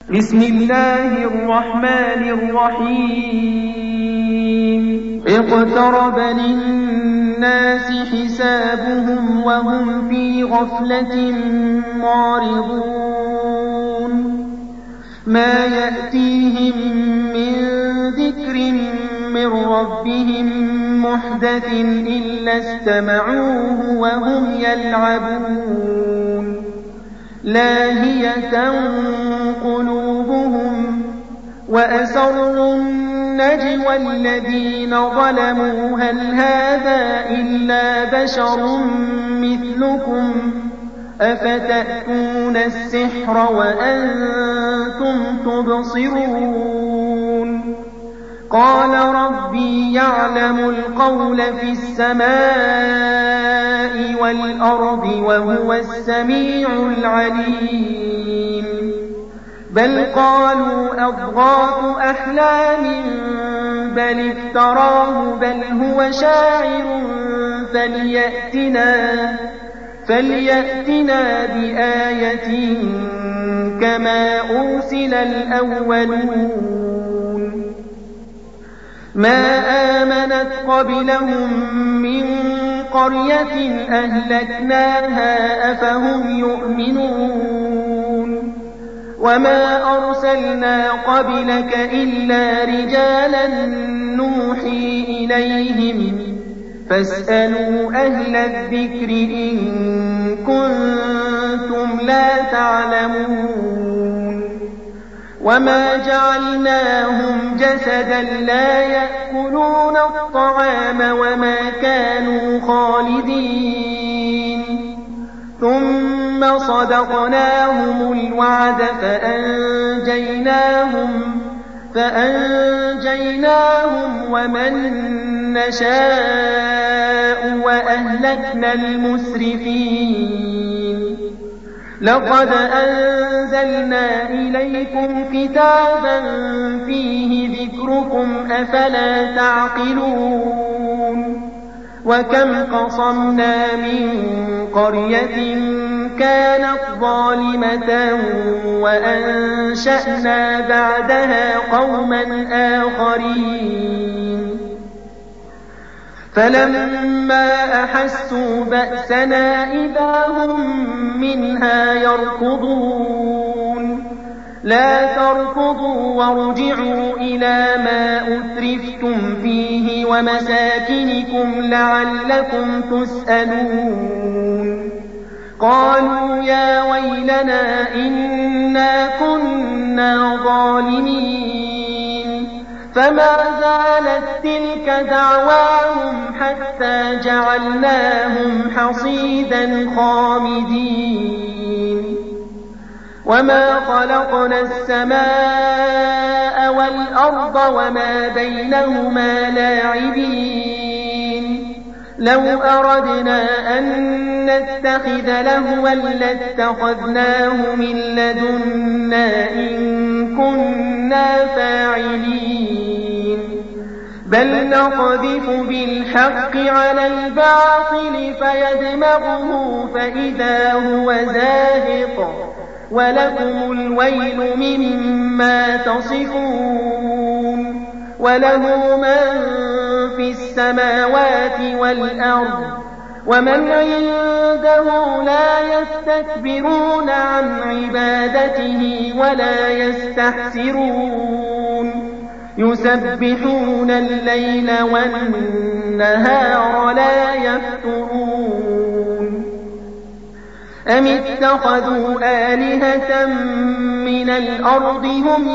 بسم الله الرحمن الرحيم اقترب للناس حسابهم وهم في غفلة معرضون ما يأتيهم من ذكر من ربهم محدث إلا استمعوه وهم يلعبون لاهية قلوبهم وأسروا النجوى الذين ظلموا هل هذا إلا بشر مثلكم أفتأتون السحر وأنتم تبصرون قال ربي يعلم القول في السماء والأرض وهو السميع العليم بل قالوا أضغاث أحلام بل افتراه بل هو شاعر فليأتنا بآية كما أرسل الأولون ما آمنت قبلهم من قرية أهلكناها أفهم يؤمنون وما أرسلنا قبلك إلا رجالا نوحي إليهم فاسألوا أهل الذكر إن كنتم لا تعلمون وما جعلناهم جسدا لا يأكلون الطعام وما كانوا خالدين ثم صدقناهم الوعد فأنجيناهم ومن نشاء وأهلكنا المسرفين لقد أنزلنا إليكم كتابا فيه ذكركم أفلا تعقلون وكم قصمنا من قرية كانت ظالمة وأنشأنا بعدها قوما آخرين فلما أحسوا بأسنا إذا هم منها يركضون لا تركضوا وارجعوا إلى ما أترفتم فيه ومساكنكم لعلكم تسألون قالوا يا ويلنا إنا كنا ظالمين فما زالت تلك دعواهم حتى جعلناهم حصيدا خامدين وما خلقنا السماء والأرض وما بينهما لاعبين لو أردنا أن نتخذ لهوا لاتخذناه من لدنا إن كنا فاعلين بل نقذف بالحق على الباطل فيدمغه فإذا هو زاهق ولكم الويل مما تصفون وله من في السماوات والأرض ومن عنده لا يستكبرون عن عبادته ولا يستحسرون يسبحون الليل والنهار لا يفترون أم اتخذوا آلهة من الأرض هم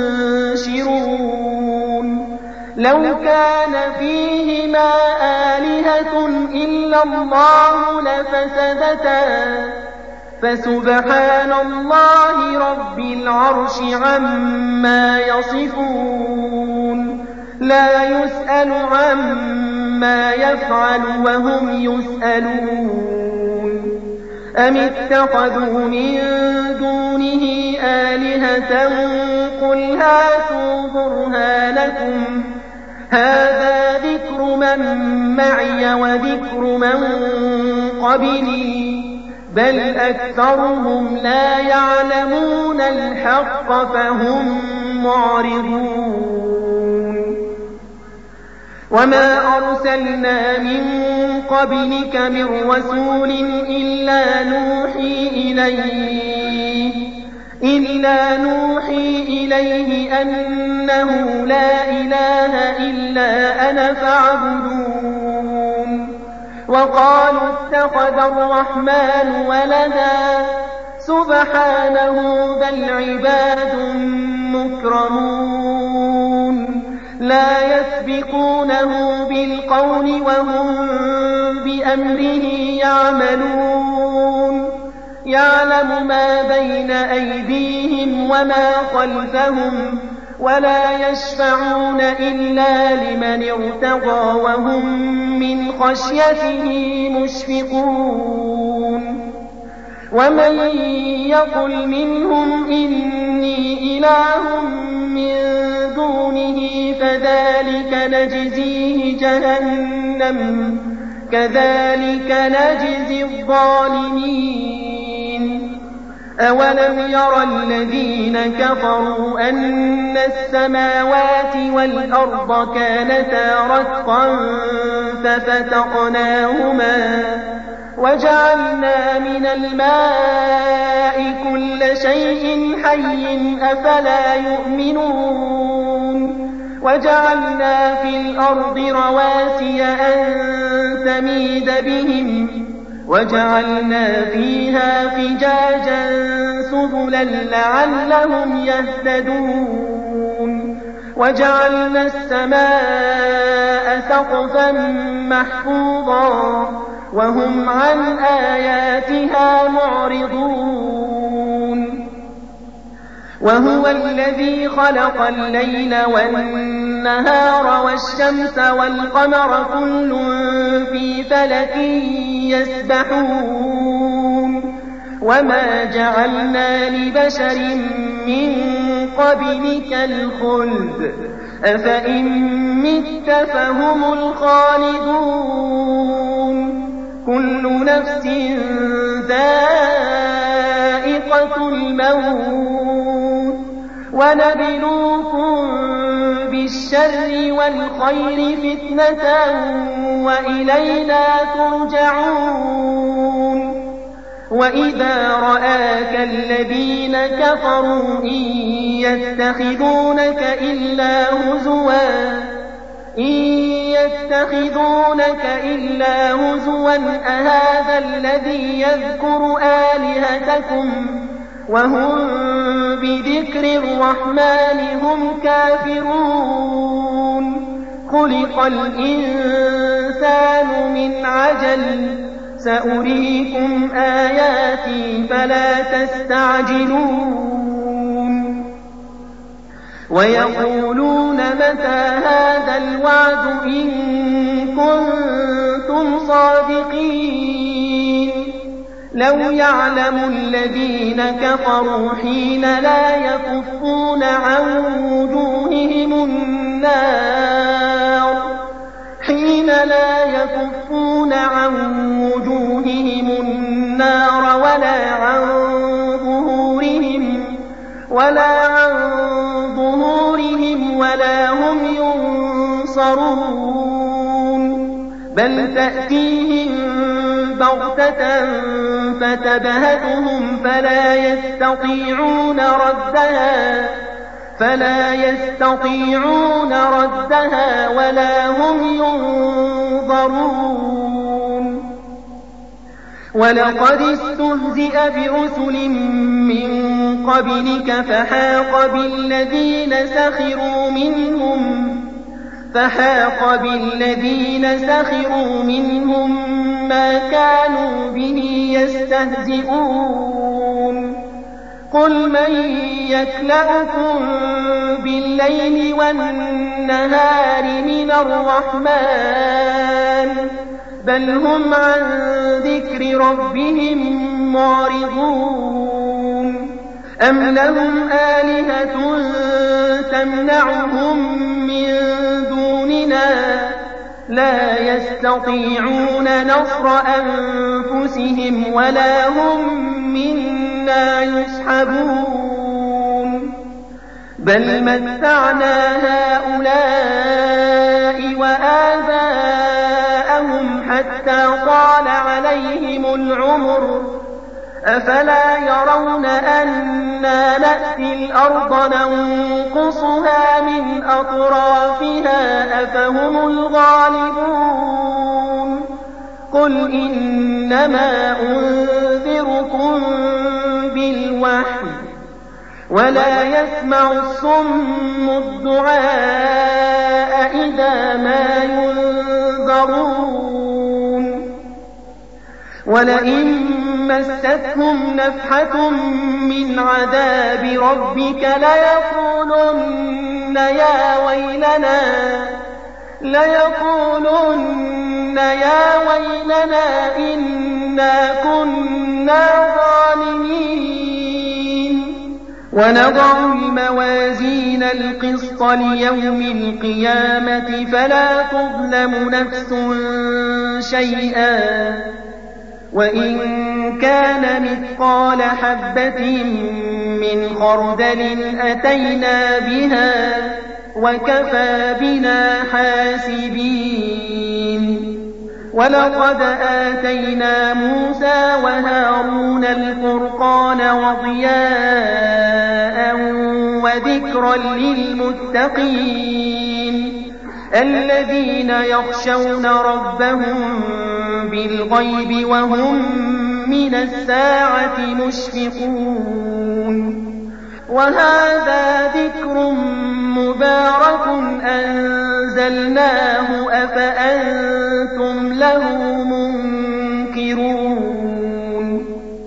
ينشرون لو كان فيهما آلهة إلا الله لفسدتا فسبحان الله رب العرش عما يصفون لا يسأل عما يفعل وهم يسألون أم اتخذوا من دونه آلهة قل هاتوا برهانكم هذا ذكر من معي وذكر من قبلي بل أكثرهم لا يعلمون الحق فهم معرضون وما أرسلنا من قبلك من رسول إلا نوحي إليه أنه لا إله إلا أنا فاعبدون وقالوا اتخذ الرحمن ولدا سبحانه بل عباد مكرمون لا يسبقونه بالقول وهم بأمره يعملون يعلم ما بين أيديهم وما خلفهم ولا يشفعون إلا لمن ارتضى وهم من خشيته مشفقون ومن يقل منهم إني إله من دونه فذلك نجزيه جهنم كذلك نجزي الظالمين أولم ير الذين كفروا أن السماوات والأرض كانتا رتقا ففتقناهما وجعلنا من الماء كل شيء حي أفلا يؤمنون وجعلنا في الأرض رواسي أن تميد بهم وجعلنا فيها فجاجا سبلا لعلهم يهتدون وجعلنا السماء سقفا محفوظا وهم عن آياتها معرضون وهو الذي خلق الليل والنهار والشمس والقمر كل في فلك يسبحون وما جعلنا لبشر من قبلك الخلد أفإن مت فهم الخالدون كل نفس ذائقة الموت ونبلوكم بالشر والخير فتنة وإلينا ترجعون وإذا رآك الذين كفروا إن يتخذونك إلا هزوا أهذا الذي يذكر آلهتكم وهم بذكر الرحمن هم كافرون خلق الإنسان من عجل سأريكم آياتي فلا تستعجلون ويقولون متى هذا الوعد إن كنتم صادقين لو يعلم الذين كفروا حين لا يكفون عن وجوههم النار ولا عن ظهورهم ولا هم ينصرون بل تأتيهم بغتة فتبهتهم فلا يستطيعون ردها ولا هم ينظرون ولقد استهزئ برسل من قبلك فحاق بالذين سخروا منهم ما كانوا به يستهزئون قل من يكلؤكم بالليل والنهار من الرحمن بل هم عن ذكر ربهم معرضون أم لهم آلهة تمنعهم من دوننا لا يستطيعون نصر أنفسهم ولا هم منا يصحبون بل متعنا هؤلاء وآباءهم حتى طال عليهم العمر أفلا يرون أنا نأتي الأرض ننقصها من أطرافها أفهم الغالبون قل إنما أنذركم بالوحي ولا يسمع الصم الدعاء إذا ما ينذرون ولئن مستهم نفحة من عذاب ربك ليقولن يا ويلنا إنا كنا ظالمين ونضع الموازين القسط ليوم القيامة فلا تظلم نفس شيئا وإن كان مثقال حبة من خردل أتينا بها وكفى بنا حاسبين ولقد آتينا موسى وهارون الفرقان وضياء وذكرا للمتقين الذين يخشون ربهم بالغيب وهم من الساعة مشفقون وهذا ذكر مبارك أنزلناه أفأنتم له منكرون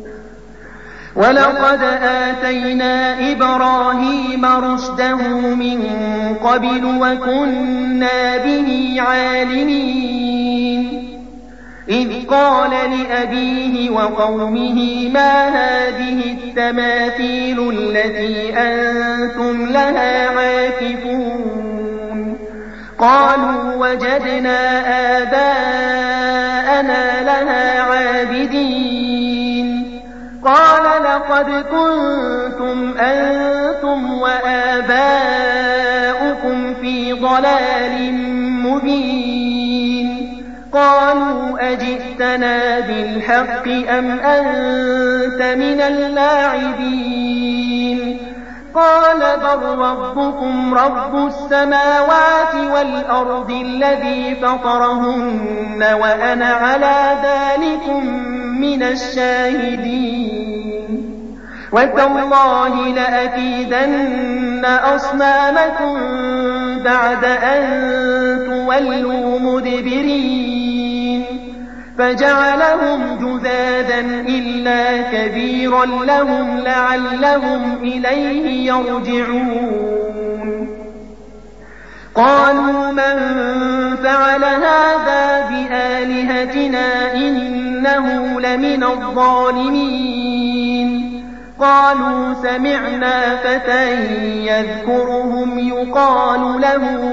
ولقد آتينا إبراهيم رشده من قبل وكنا به عالمين إذ قال لأبيه وقومه ما هذه التماثيل التي أنتم لها عاكفون قالوا وجدنا آباءنا لها عابدين قال لقد كنتم أنتم وآباؤكم في ضلال مبين قالوا أجئتنا بالحق أم أنت من اللاعبين قال بل ربكم رب السماوات والأرض الذي فطرهن وأنا على ذلكم من الشاهدين وتالله لأكيدن أصنامكم بعد أن تولوا مدبرين فجعلهم جذاذا إلا كبيرا لهم لعلهم إليه يرجعون قالوا من فعل هذا بآلهتنا إنه لمن الظالمين قالوا سمعنا فتى يذكرهم يقال له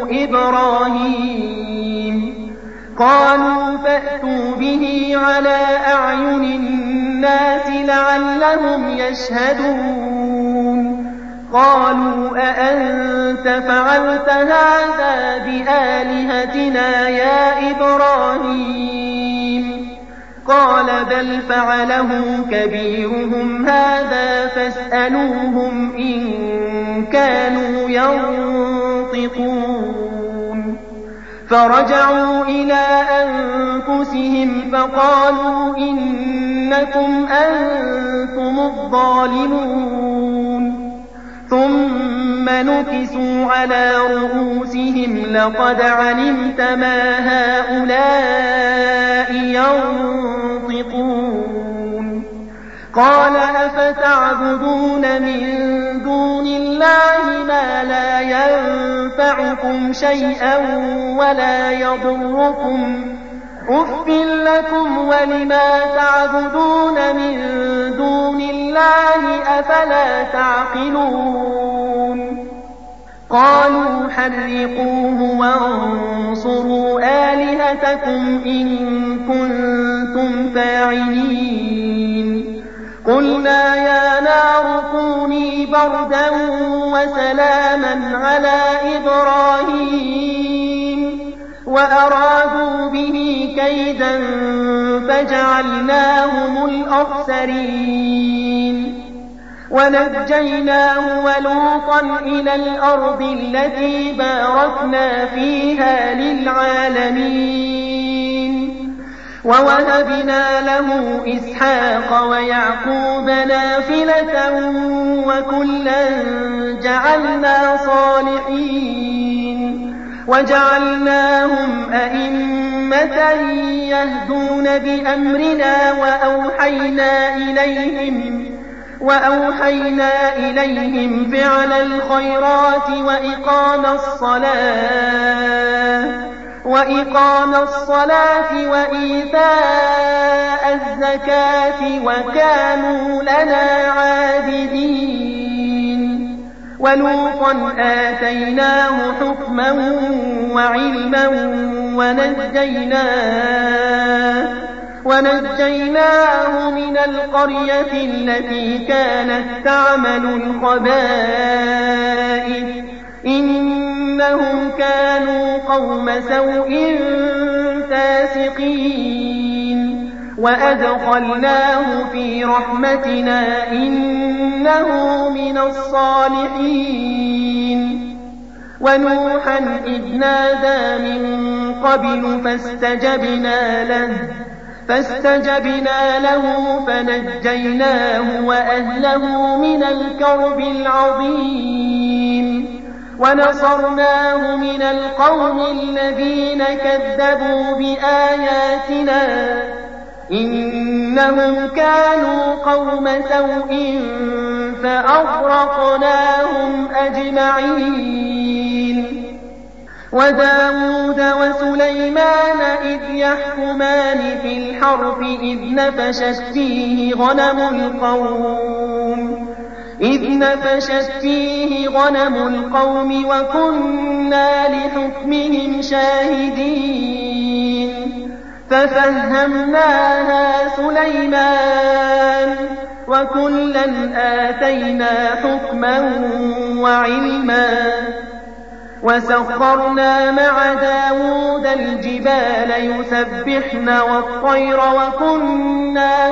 إبراهيم قالوا فأتوا به على أعين الناس لعلهم يشهدون قالوا أأنت فعلت هذا بآلهتنا يا إبراهيم قال بل فعله كبيرهم هذا فاسألوهم إن كانوا ينطقون فرجعوا إلى أنفسهم فقالوا إنكم أنتم الظالمون ثم نكسوا على رؤوسهم لقد علمت ما هؤلاء ينطقون قال أفتعبدون من دون الله ما لا ينفعكم شيئا ولا يضركم أف لكم ولما تعبدون من دون الله أفلا تعقلون قالوا حرقوه وانصروا آلهتكم إن كنتم فاعلين قلنا يا نار كوني بردا وسلاما على إبراهيم وأرادوا به كيدا فجعلناهم الأخسرين ونجيناه ولوطا إلى الأرض التي باركنا فيها للعالمين ووهبنا له إسحاق ويعقوب نافلة وكلا جعلنا صالحين وجعلناهم أئمة يهدون بأمرنا وأوحينا إليهم فعل الخيرات وإقام الصلاة وإيتاء الزكاة وكانوا لنا عابدين ولوطا آتيناه حكما وعلما ونجيناه من القرية التي كانت تعمل الخبائث إنهم كانوا قوم سوء فاسقين وأدخلناه في رحمتنا إنه من الصالحين ونوحا إذ نادى من قبل فاستجبنا له فنجيناه وأهله من الكرب العظيم ونصرناه من القوم الذين كذبوا بآياتنا إنهم كانوا قوم سوء فأغرقناهم أجمعين وداود وسليمان إذ يحكمان في الحرث إذ نفشت فيه غنم القوم وكنا لحكمهم شاهدين ففهمناها سليمان وكلا آتينا حكما وعلما وسخرنا مع داود الجبال يسبحن والطير وكنا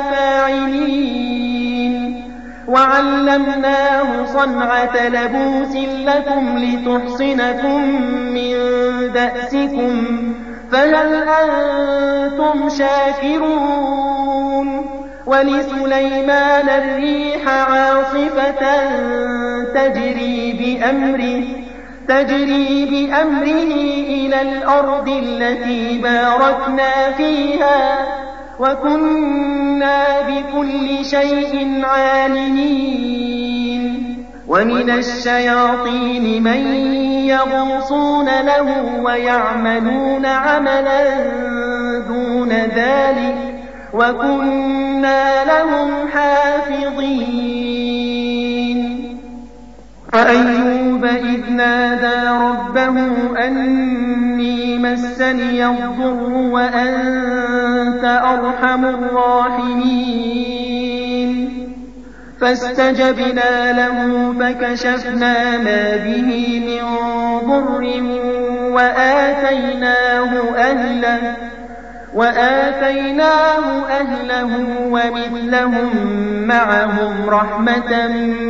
فاعلين وعلمناه صنعة لبوس لكم لتحصنكم من بأسكم فهل أنتم شاكرون ولسليمان الريح عاصفة تجري بأمره إلى الأرض التي باركنا فيها وكنا بكل شيء عالمين ومن الشياطين من يغوصون له ويعملون عملا دون ذلك وكنا لهم حافظين وأيوب إذ نادى ربه أني مسني الضر وأنت أرحم الراحمين فاستجبنا له فكشفنا ما به من ضر وآتيناه أهله ومثلهم معهم رحمة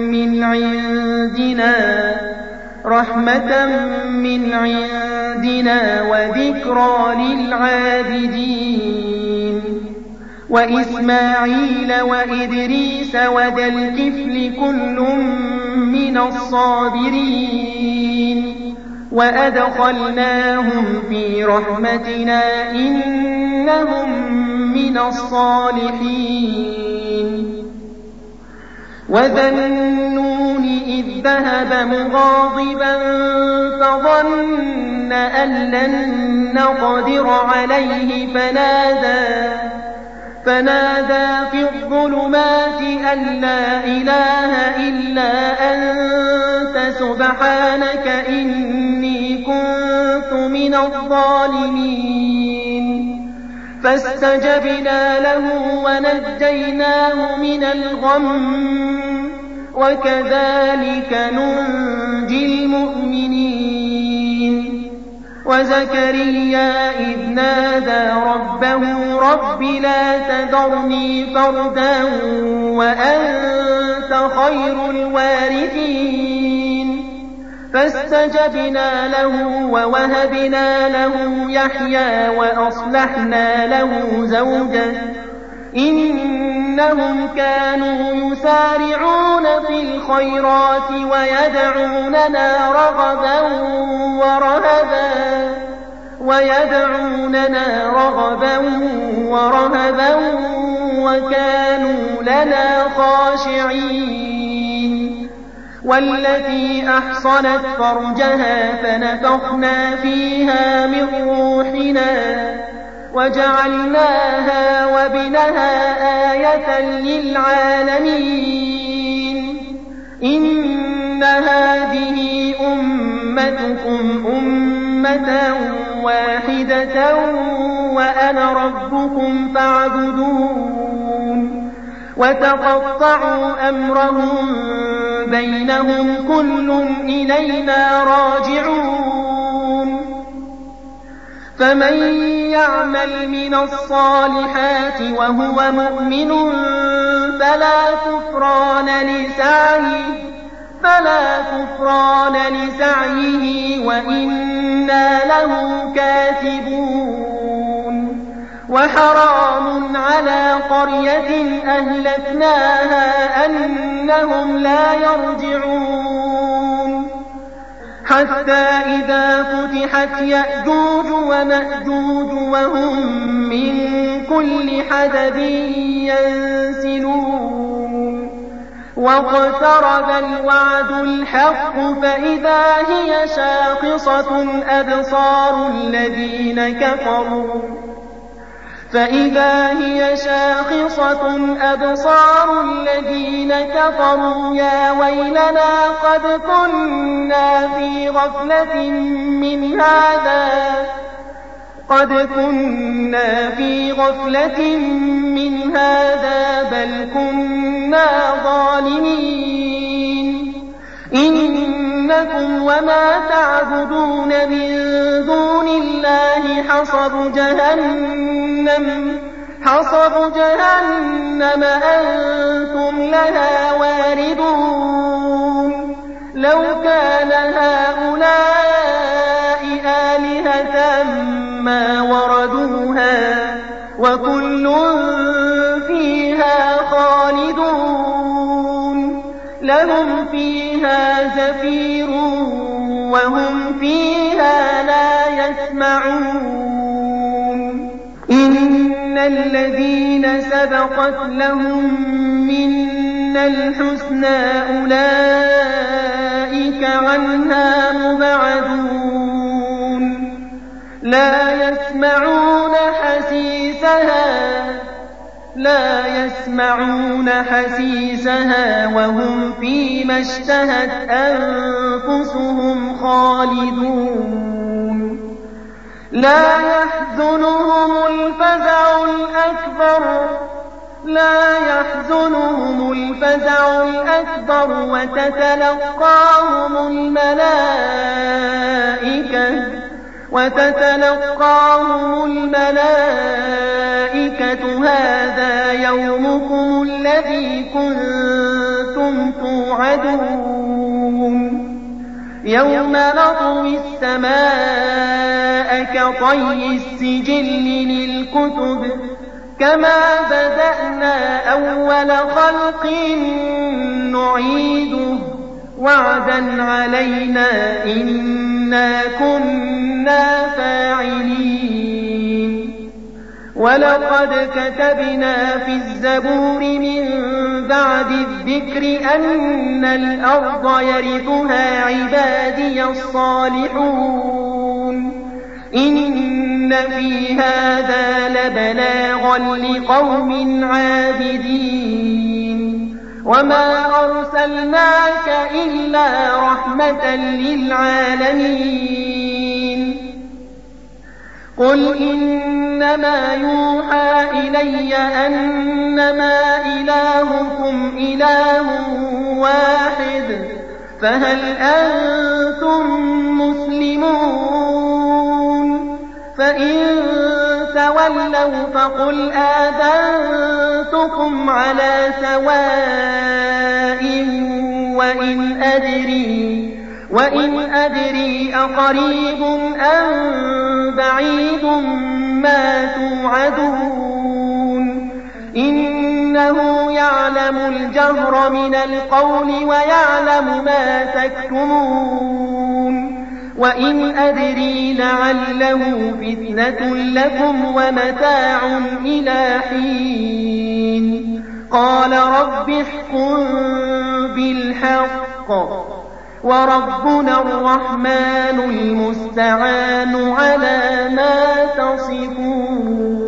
من عندنا وذكرى للعابدين وإسماعيل وإدريس وذا الكفل كل من الصابرين وأدخلناهم في رحمتنا إنهم من الصالحين وذا النون إذ ذهب مغاضبا فظن أن لن نقدر عليه فنادى في الظلمات أن لا إله إلا أنت سبحانك إني كنت من الظالمين فاستجبنا له ونجيناه من الغم وكذلك ننجي المؤمنين وزكريا إذ نادى ربه رب لا تذرني فردا وأنت خير الوارثين فاستجبنا له ووهبنا له يحيى وأصلحنا له زوجه إنهم كانوا يسارعون في الخيرات ويدعوننا رغبا ورهبا وكانوا لنا خاشعين والتي أحصنت فرجها فنفخنا فيها من روحنا وجعلناها وابنها آية للعالمين إن هذه أمتكم أمة واحدة وأنا ربكم فاعبدون وتقطعوا أمرهم بينهم كل إلينا راجعون فمن يعمل من الصالحات وهو مؤمن فلا كفران لسعيه وإنا له كاتبون وحرام على قرية أهلكناها أنهم لا يرجعون حتى إذا فتحت يأجوج ومأجوج وهم من كل حدب ينسلون واقترب الوعد الحق فإذا هي شاخصة أبصار الذين كفروا يا ويلنا قد كنا في غفلة من هذا بل كنا ظالمين إنكم وما تعبدون من دون الله حصب جهنم أنتم لها واردون لو كان هؤلاء آلهة ما وردوها وكل فيها خالدون لهم فيها زفير وهم فيها لا يسمعون إن الذين سبقت لهم منا الحسنى أولئك عنها مبعدون لا يسمعون حسيسها وهم فيما اشتهت أنفسهم خالدون لا يحزنهم الفزع الأكبر وتتلقاهم الملائكة هذا يومكم الذي كنتم توعدون يوم نطوي السماء كطي السجل للكتب كما بدأنا أول خلق نعيده وعدا علينا إنا كنا فاعلين ولقد كتبنا في الزبور من بعد الذكر أن الأرض يرثها عبادي الصالحون إن في هذا لبلاغا لقوم عابدين وما أرسلناك إلا رحمة للعالمين قل إنما يوحى إلي أنما إلهكم إله واحد فهل أنتم مسلمون فإن تولوا فقل آذنتكم على سواء وإن أدري أقريب أم بعيد ما توعدون إنه يعلم الجهر من القول ويعلم ما تكتمون وإن أدري لعله فتنة لكم ومتاع إلى حين قال رب احكم بالحق وربنا الرحمن المستعان على ما تصفون